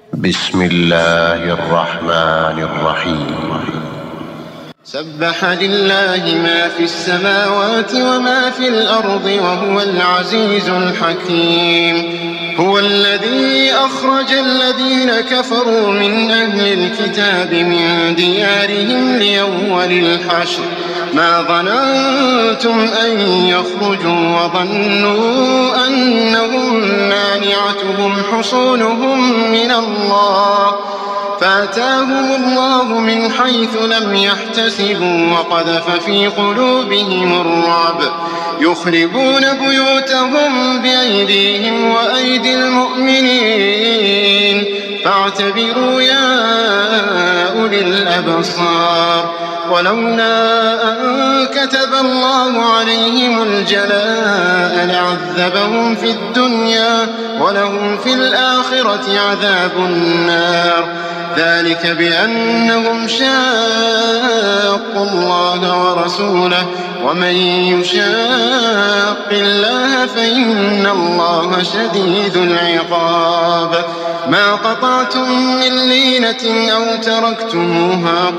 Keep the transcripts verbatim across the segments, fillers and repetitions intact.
بسم الله الرحمن الرحيم. سبح لله ما في السماوات وما في الأرض وهو العزيز الحكيم. هو الذي أخرج الذين كفروا من أهل الكتاب من ديارهم لأول الحشر ما ظننتم أن يخرجوا وظنوا أنهم مانعتهم حصونهم من الله فأتاهم الله من حيث لم يحتسبوا وقذف في قلوبهم الرعب يخربون بيوتهم بأيديهم وأيدي المؤمنين فاعتبروا يا أولي الأبصار. ولولا أن كتب الله عليهم الجلاء لعذبهم في الدنيا ولهم في الآخرة عذاب النار ذلك بأنهم شاقوا الله ورسوله ومن يشاق الله فإن الله شديد العقاب. ما قطعتم من لينة أو تركتموها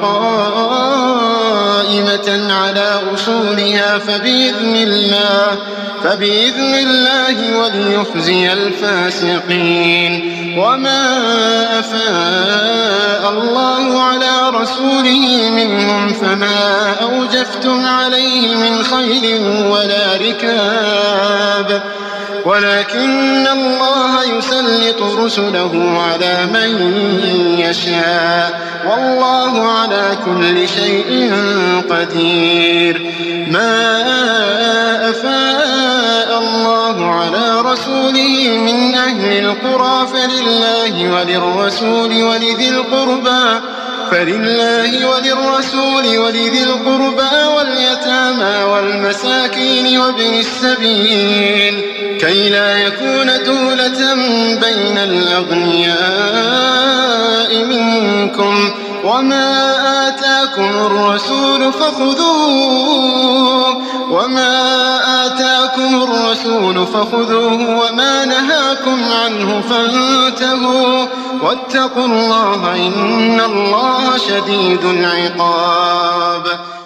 قائمة على أصولها فبإذن الله فبإذن الله وليخزي الفاسقين. وما أفاء الله على رسوله منهم فما أوجفتم عليه من خيل ولا ركاب ولكن الله يسلط رسله على من يشاء والله على كل شيء قدير. ما أفاء الله على رسوله من أهل القرى فلله وللرسول ولذي القربى فلله وللرسول ولذي القربى واليتامى والمساكين وابن السبيل كي لا يكون دولة بين الأغنياء منكم. وما آتاكم الرسول فخذوه وما آتاكم الرسول فخذوه وما نهاكم عنه فانتهوا واتقوا الله إن الله شديد العقاب.